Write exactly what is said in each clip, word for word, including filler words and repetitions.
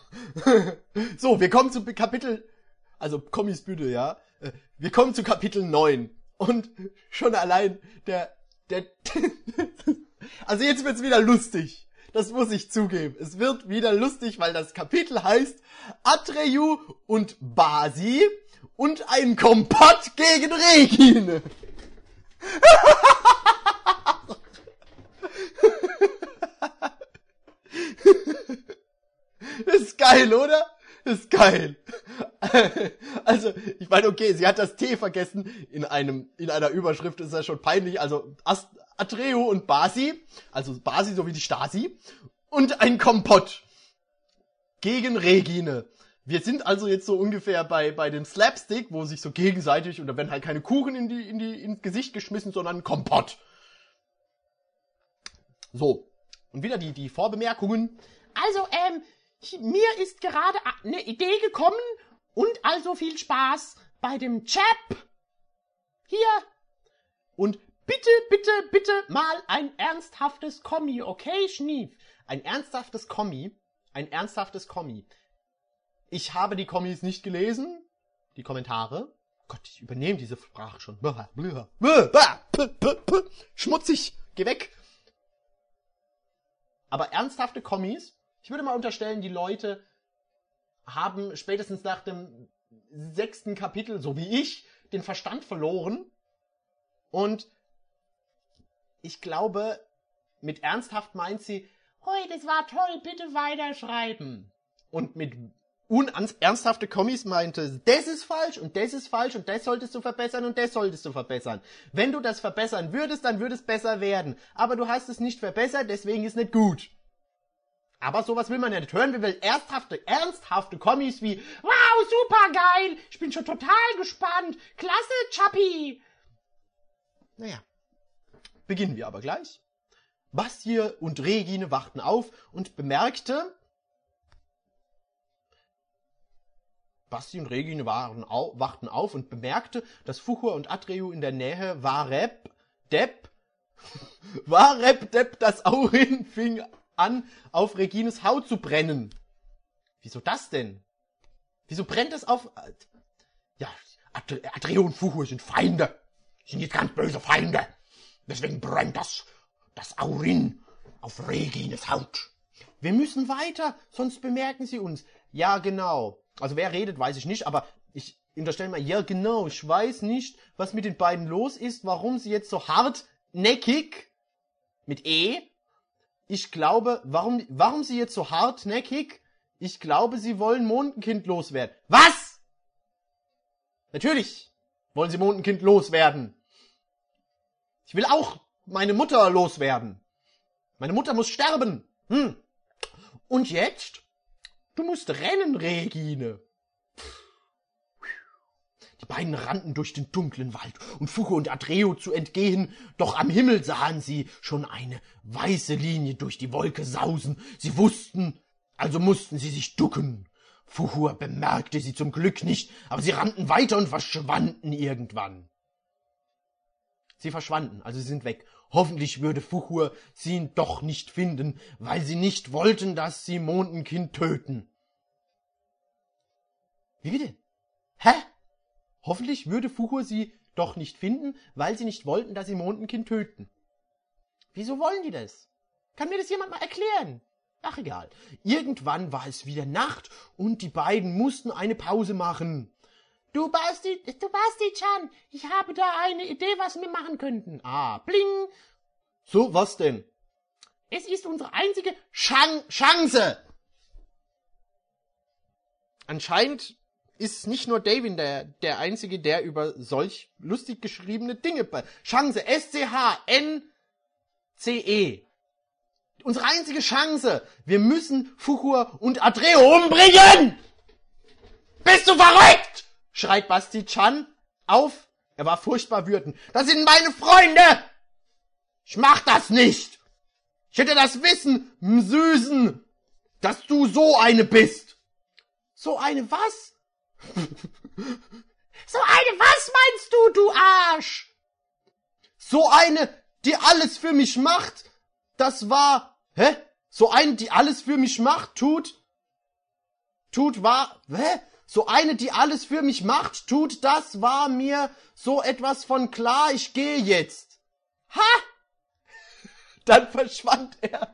So, wir kommen zu Kapitel, also Kommis Bühne, ja. Wir kommen zu Kapitel neun. Und schon allein der, der, also jetzt wird's wieder lustig. Das muss ich zugeben. Es wird wieder lustig, weil das Kapitel heißt Atreyu und Basi und ein Kompott gegen Regine. Das ist geil, oder? Das ist geil. Also, ich meine, okay, sie hat das T vergessen. In einem, in einer Überschrift ist das schon peinlich. Also, Ast- Atreyu und Basi, also Basi sowie die Stasi, und ein Kompott gegen Regine. Wir sind also jetzt so ungefähr bei, bei dem Slapstick, wo sich so gegenseitig, und da werden halt keine Kuchen in die, in die, ins Gesicht geschmissen, sondern ein Kompott. So. Und wieder die, die Vorbemerkungen. Also, ähm, mir ist gerade eine Idee gekommen und also viel Spaß bei dem Chap. Hier. Und Bitte, bitte, bitte mal ein ernsthaftes Kommi, okay, Schnief? ein ernsthaftes Kommi, ein ernsthaftes Kommi. Ich habe die Kommis nicht gelesen, die Kommentare. Gott, ich übernehme diese Sprache schon. Schmutzig, geh weg. Aber ernsthafte Kommis, ich würde mal unterstellen, die Leute haben spätestens nach dem sechsten Kapitel, so wie ich, den Verstand verloren. Und ich glaube, mit ernsthaft meint sie, Hoi, das war toll, bitte weiterschreiben. und mit unernsthafte Kommis meinte, das ist falsch und das ist falsch und das solltest du verbessern und das solltest du verbessern. Wenn du das verbessern würdest, dann würde es besser werden. Aber du hast es nicht verbessert, deswegen ist nicht gut. Aber sowas will man ja nicht hören. Wir wollen ernsthafte, ernsthafte Kommis wie, Wow, super geil, ich bin schon total gespannt. Klasse, Chappi. naja, beginnen wir aber gleich. Basti und Regine wachten auf und bemerkte, Basti und Regine waren au, wachten auf und bemerkte, dass Fuchur und Atreyu in der Nähe Warep, Depp, Warep, Depp, das Aurin fing an, auf Regines Haut zu brennen. Wieso das denn? Wieso brennt es auf... Ja, Atreyu und Fuchur sind Feinde. Sind jetzt ganz böse Feinde. Deswegen brennt das, das Aurin auf Regines Haut. Wir müssen weiter, sonst bemerken sie uns. Ja, genau. Also wer redet, weiß ich nicht, aber ich unterstelle mal, ja genau, ich weiß nicht, was mit den beiden los ist, warum sie jetzt so hartnäckig, mit E, ich glaube, warum, warum sie jetzt so hartnäckig, ich glaube, sie wollen Mondenkind loswerden. Was? Natürlich wollen sie Mondenkind loswerden. Ich will auch meine Mutter loswerden. Meine Mutter muss sterben. Hm. Und jetzt? Du musst rennen, Regine. Die beiden rannten durch den dunklen Wald, um Fuchur und Atreyu zu entgehen, doch am Himmel sahen sie schon eine weiße Linie durch die Wolke sausen. Sie wussten, also mussten sie sich ducken. Fuchur bemerkte sie zum Glück nicht, aber sie rannten weiter und verschwanden irgendwann. Sie verschwanden, also sie sind weg. Hoffentlich würde Fuchur sie doch nicht finden, weil sie nicht wollten, dass sie Mondenkind töten. Wie bitte? Hä? Hoffentlich würde Fuchur sie doch nicht finden, weil sie nicht wollten, dass sie Mondenkind töten. Wieso wollen die das? Kann mir das jemand mal erklären? Ach, egal. Irgendwann war es wieder Nacht und die beiden mussten eine Pause machen. Du Basti, du Basti-chan, ich habe da eine Idee, was wir machen könnten. Ah, bling. So, was denn? Es ist unsere einzige Chan- Chance. Anscheinend ist nicht nur Davin der, der Einzige, der über solch lustig geschriebene Dinge... Be- Chance, S C H N C E. Unsere einzige Chance. Wir müssen Fuchur und Atreyu umbringen. Bist du verrückt? Schreit Basti-chan auf. Er war furchtbar wütend. Das sind meine Freunde. Ich mach das nicht. Ich hätte das wissen Süßen, dass du so eine bist. So eine was? So eine was meinst du, du Arsch? So eine, die alles für mich macht. Das war... Hä? So eine, die alles für mich macht, tut... tut war, hä? So eine, die alles für mich macht, tut das, war mir so etwas von klar, ich gehe jetzt. Ha! Dann verschwand er.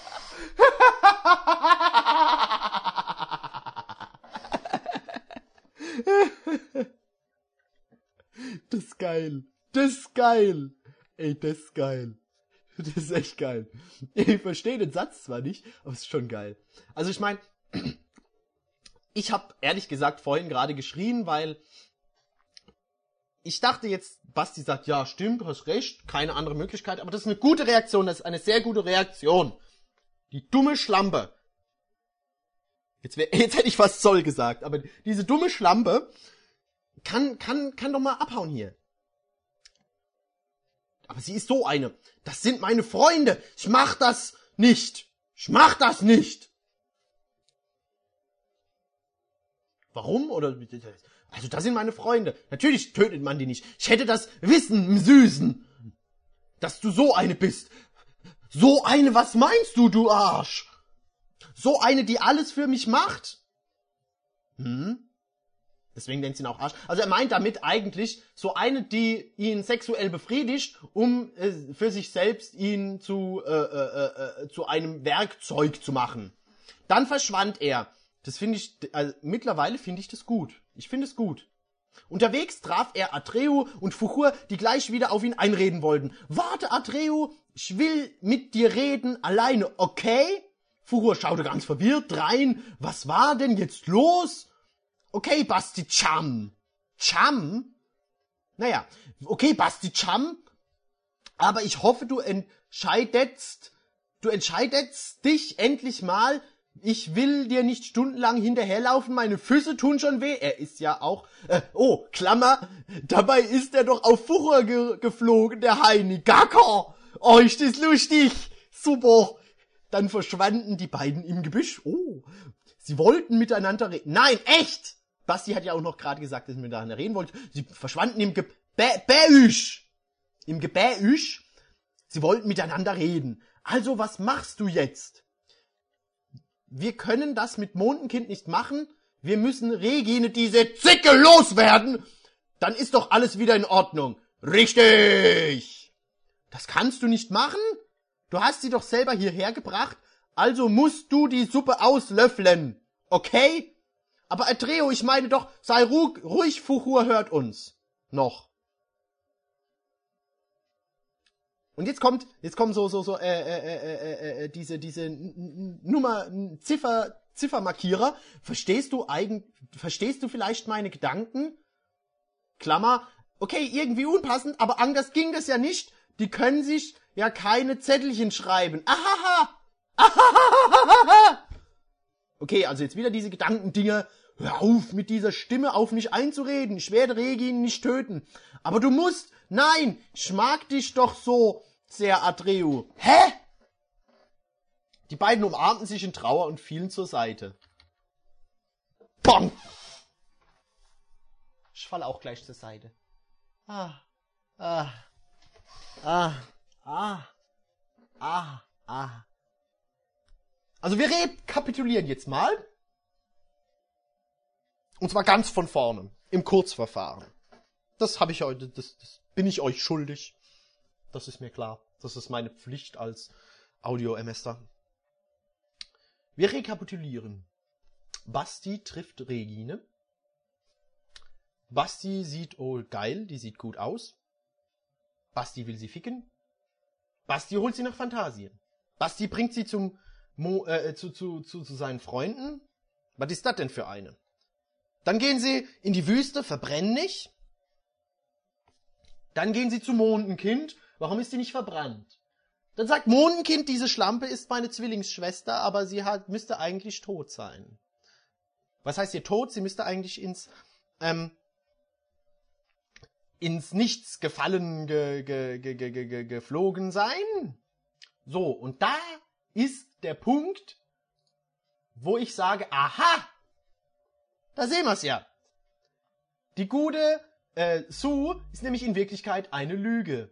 Das ist geil. Das ist geil. Ey, das ist geil. Das ist echt geil. Ich verstehe den Satz zwar nicht, aber es ist schon geil. Also ich meine, ich habe ehrlich gesagt vorhin gerade geschrien, weil ich dachte jetzt, Basti sagt, ja stimmt, du hast recht, keine andere Möglichkeit, aber das ist eine gute Reaktion, das ist eine sehr gute Reaktion. Die dumme Schlampe. Jetzt, wär, jetzt hätte ich fast Zoll gesagt, aber diese dumme Schlampe kann, kann, kann doch mal abhauen hier. Aber sie ist so eine. Das sind meine Freunde. Ich mach das nicht. Ich mach das nicht. Warum? Oder, also das sind meine Freunde. Natürlich tötet man die nicht. Ich hätte das Wissen im Süßen, dass du so eine bist. So eine, was meinst du, du Arsch? So eine, die alles für mich macht? Hm? Deswegen nennt sie ihn auch Arsch. Also er meint damit eigentlich so eine, die ihn sexuell befriedigt, um äh, für sich selbst ihn zu, äh, äh, äh, zu einem Werkzeug zu machen. Dann verschwand er. Das finde ich, also mittlerweile finde ich das gut. Ich finde es gut. Unterwegs traf er Atreu und Fuchur, die gleich wieder auf ihn einreden wollten. Warte, Atreu, ich will mit dir reden, alleine, okay? Fuchur schaute ganz verwirrt rein. Was war denn jetzt los? Okay, Basti Cham. Cham? Naja, okay, Basti Cham. Aber ich hoffe, du entscheidest, du entscheidest dich endlich mal. Ich will dir nicht stundenlang hinterherlaufen, meine Füße tun schon weh. Er ist ja auch, äh, oh, Klammer, dabei ist er doch auf Fuchur ge geflogen, der Heini. Gacker! Oh, ist das lustig. Super. Dann verschwanden die beiden im Gebüsch. Oh, sie wollten miteinander reden. Nein, echt! Basti hat ja auch noch gerade gesagt, dass sie miteinander reden wollten. Sie verschwanden im Gebäusch. Im Gebäusch. Sie wollten miteinander reden. Also, was machst du jetzt? Wir können das mit Mondenkind nicht machen. Wir müssen Regine diese Zicke loswerden. Dann ist doch alles wieder in Ordnung. Richtig! Das kannst du nicht machen? Du hast sie doch selber hierher gebracht. Also musst du die Suppe auslöffeln. Okay? Aber Atreu, ich meine doch, sei ruhig, ruhig, Fuchur hört uns. Noch. Und jetzt kommt, jetzt kommen so, so, so, äh, äh, äh, äh, diese, diese Nummer, Ziffer, Ziffermarkierer. Verstehst du eigentlich, verstehst du vielleicht meine Gedanken? Klammer, okay, irgendwie unpassend, aber anders ging das ja nicht. Die können sich ja keine Zettelchen schreiben. Ahaha! Ahahaha! Okay, also jetzt wieder diese Gedankendinger. Hör auf, mit dieser Stimme auf mich einzureden. Ich werde Regine nicht töten. Aber du musst. Nein, ich mag dich doch so sehr, Atreu. Hä? Die beiden umarmten sich in Trauer und fielen zur Seite. Bong! Ich falle auch gleich zur Seite. Ah, ah, ah, ah, ah, ah. Also wir rekapitulieren jetzt mal. Und zwar ganz von vorne. Im Kurzverfahren. Das habe ich heute, das, das bin ich euch schuldig. Das ist mir klar. Das ist meine Pflicht als Audio-Emester. Wir rekapitulieren. Basti trifft Regine. Basti sieht, oh geil, die sieht gut aus. Basti will sie ficken. Basti holt sie nach Phantasien. Basti bringt sie zum Mo, äh, zu, zu, zu, zu seinen Freunden. Was ist das denn für eine? Dann gehen sie in die Wüste, verbrennen nicht. Dann gehen sie zu Mondenkind. Warum ist sie nicht verbrannt? Dann sagt Mondenkind, diese Schlampe ist meine Zwillingsschwester, aber sie hat, müsste eigentlich tot sein. Was heißt hier tot? Sie müsste eigentlich ins, ähm, ins Nichts gefallen, ge, ge, ge, ge, ge, geflogen sein. So, und da ist der Punkt, wo ich sage, aha, da sehen wir es ja. Die gute äh, Sue ist nämlich in Wirklichkeit eine Lüge.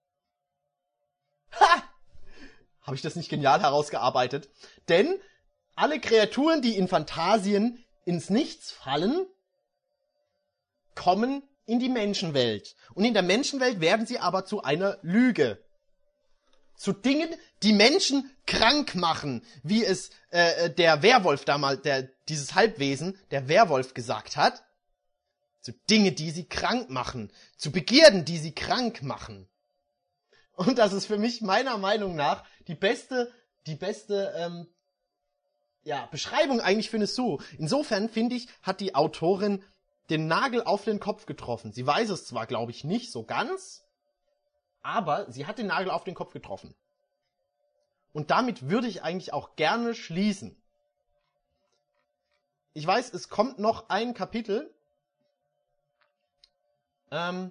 Ha! Habe ich das nicht genial herausgearbeitet? Denn alle Kreaturen, die in Phantasien ins Nichts fallen, kommen in die Menschenwelt. Und in der Menschenwelt werden sie aber zu einer Lüge. Zu Dingen, die Menschen krank machen, wie es äh, der Werwolf damals, der, dieses Halbwesen, der Werwolf gesagt hat. Zu Dinge, die sie krank machen. Zu Begierden, die sie krank machen. Und das ist für mich meiner Meinung nach die beste, die beste ähm, ja, Beschreibung eigentlich für eine Sue. Insofern, finde ich, hat die Autorin den Nagel auf den Kopf getroffen. Sie weiß es zwar, glaube ich, nicht so ganz, aber sie hat den Nagel auf den Kopf getroffen. Und damit würde ich eigentlich auch gerne schließen. Ich weiß, es kommt noch ein Kapitel. Ähm,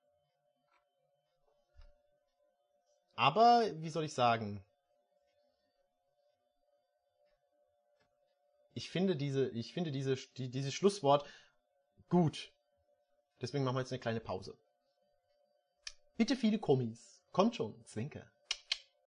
aber, wie soll ich sagen? Ich finde diese, ich finde diese, die, dieses Schlusswort gut. Deswegen machen wir jetzt eine kleine Pause. Bitte viele Kommis. Kommt schon, Zwinker.